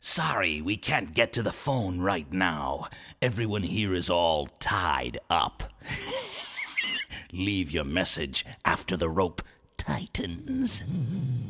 Sorry, we can't get to the phone right now. Everyone here is all tied up. Leave your message after the rope tightens.